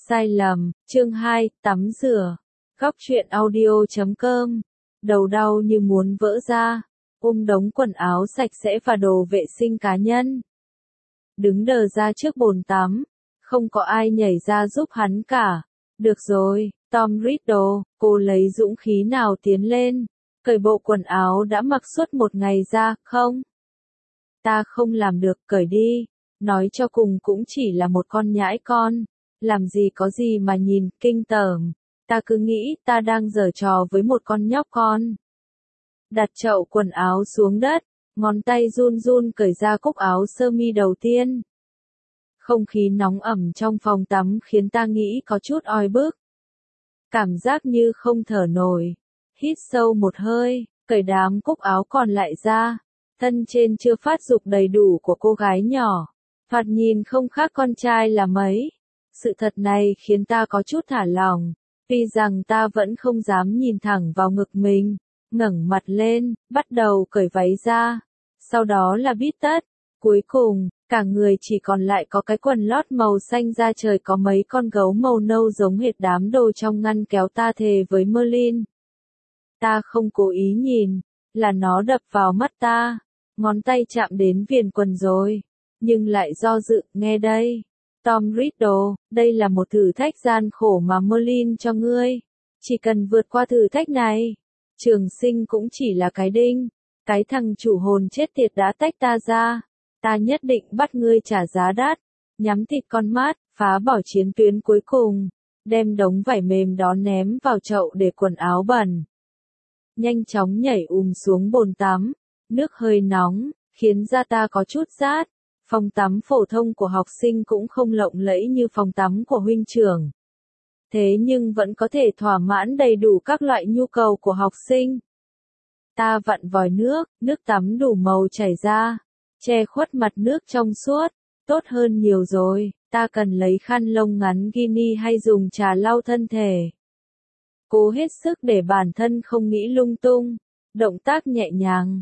Sai lầm, chương 2, tắm rửa. Góc truyện audio.com. Đầu đau như muốn vỡ ra, ôm đống quần áo sạch sẽ và đồ vệ sinh cá nhân. Đứng đờ ra trước bồn tắm, không có ai nhảy ra giúp hắn cả. Được rồi, Tom Riddle, cô lấy dũng khí nào tiến lên, cởi bộ quần áo đã mặc suốt một ngày ra, không? Ta không làm được, cởi đi. Nói cho cùng cũng chỉ là một con nhãi con. Làm gì có gì mà nhìn, kinh tởm. Ta cứ nghĩ ta đang giở trò với một con nhóc con. Đặt chậu quần áo xuống đất, ngón tay run run cởi ra cúc áo sơ mi đầu tiên. Không khí nóng ẩm trong phòng tắm khiến ta nghĩ có chút oi bức. Cảm giác như không thở nổi. Hít sâu một hơi, cởi đám cúc áo còn lại ra. Thân trên chưa phát dục đầy đủ của cô gái nhỏ. Thoạt nhìn không khác con trai là mấy. Sự thật này khiến ta có chút thả lỏng. Tuy rằng ta vẫn không dám nhìn thẳng vào ngực mình. Ngẩng mặt lên, bắt đầu cởi váy ra. Sau đó là bít tất. Cuối cùng, cả người chỉ còn lại có cái quần lót màu xanh da trời có mấy con gấu màu nâu giống hệt đám đồ trong ngăn kéo ta thề với Merlin. Ta không cố ý nhìn, là nó đập vào mắt ta. Ngón tay chạm đến viền quần rồi. Nhưng lại do dự, nghe đây. Tom Riddle, đây là một thử thách gian khổ mà Merlin cho ngươi. Chỉ cần vượt qua thử thách này, Trường Sinh cũng chỉ là cái đinh. Cái thằng chủ hồn chết tiệt đã tách ta ra. Ta nhất định bắt ngươi trả giá đắt. Nhắm thịt con mắt, phá bỏ chiến tuyến cuối cùng. Đem đống vải mềm đó ném vào chậu để quần áo bẩn. Nhanh chóng nhảy xuống bồn tắm. Nước hơi nóng, khiến da ta có chút rát. Phòng tắm phổ thông của học sinh cũng không lộng lẫy như phòng tắm của huynh trưởng. Thế nhưng vẫn có thể thỏa mãn đầy đủ các loại nhu cầu của học sinh. Ta vặn vòi nước tắm đủ màu chảy ra, che khuất mặt nước trong suốt, tốt hơn nhiều rồi, ta cần lấy khăn lông ngắn Guinea hay dùng trà lau thân thể. Cố hết sức để bản thân không nghĩ lung tung. Động tác nhẹ nhàng,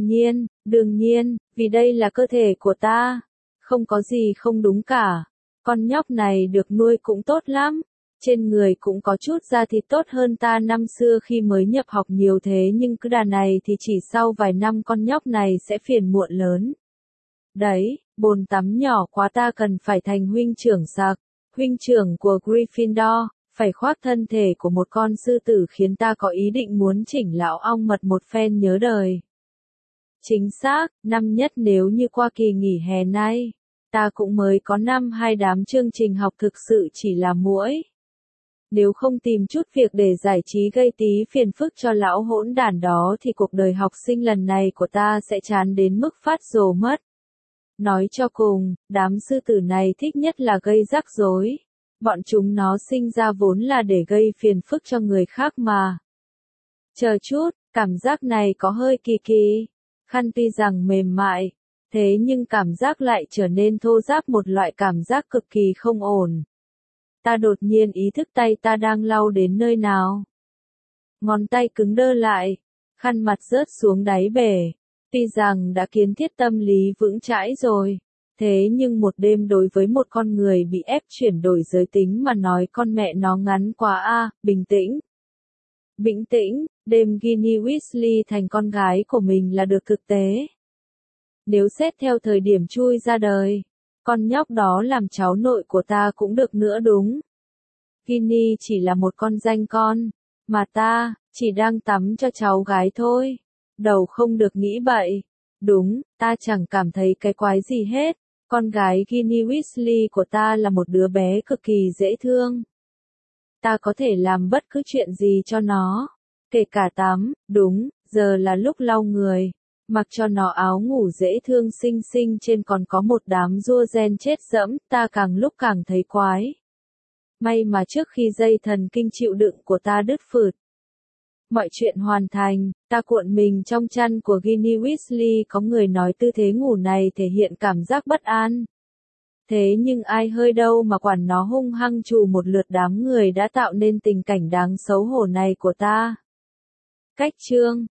đương nhiên, vì đây là cơ thể của ta. Không có gì không đúng cả. Con nhóc này được nuôi cũng tốt lắm. Trên người cũng có chút da thịt tốt hơn ta năm xưa khi mới nhập học nhiều thế nhưng cứ đà này thì chỉ sau vài năm con nhóc này sẽ phiền muộn lớn. Đấy, bồn tắm nhỏ quá ta cần phải thành huynh trưởng sặc, huynh trưởng của Gryffindor. Phải khoác thân thể của một con sư tử khiến ta có ý định muốn chỉnh lão ong mật một phen nhớ đời. Chính xác, năm nhất nếu như qua kỳ nghỉ hè nay, ta cũng mới có 2 đám chương trình học thực sự chỉ là muỗi. Nếu không tìm chút việc để giải trí gây tí phiền phức cho lão hỗn đản đó thì cuộc đời học sinh lần này của ta sẽ chán đến mức phát rồ mất. Nói cho cùng, đám sư tử này thích nhất là gây rắc rối. Bọn chúng nó sinh ra vốn là để gây phiền phức cho người khác mà. Chờ chút, cảm giác này có hơi kỳ kỳ. Khăn tuy rằng mềm mại, thế nhưng cảm giác lại trở nên thô ráp, một loại cảm giác cực kỳ không ổn. Ta đột nhiên ý thức tay ta đang lau đến nơi nào. Ngón tay cứng đơ lại, khăn mặt rớt xuống đáy bể. Tuy rằng đã kiến thiết tâm lý vững chãi rồi. Thế nhưng một đêm đối với một con người bị ép chuyển đổi giới tính mà nói con mẹ nó ngắn quá a. Bình tĩnh. Bình tĩnh, đêm Ginny Weasley thành con gái của mình là được thực tế. Nếu xét theo thời điểm chui ra đời, con nhóc đó làm cháu nội của ta cũng được nữa đúng. Ginny chỉ là một con danh con, mà ta, chỉ đang tắm cho cháu gái thôi. Đầu không được nghĩ bậy. Đúng, ta chẳng cảm thấy cái quái gì hết. Con gái Ginny Weasley của ta là một đứa bé cực kỳ dễ thương. Ta có thể làm bất cứ chuyện gì cho nó. Kể cả tắm, đúng, giờ là lúc lau người. Mặc cho nó áo ngủ dễ thương xinh xinh trên còn có một đám rua ren chết dẫm, ta càng lúc càng thấy quái. May mà trước khi dây thần kinh chịu đựng của ta đứt phượt. Mọi chuyện hoàn thành, ta cuộn mình trong chăn của Ginny Weasley, có người nói tư thế ngủ này thể hiện cảm giác bất an. Thế nhưng ai hơi đâu mà quản nó, hung hăng trù một lượt đám người đã tạo nên tình cảnh đáng xấu hổ này của ta. Cách chương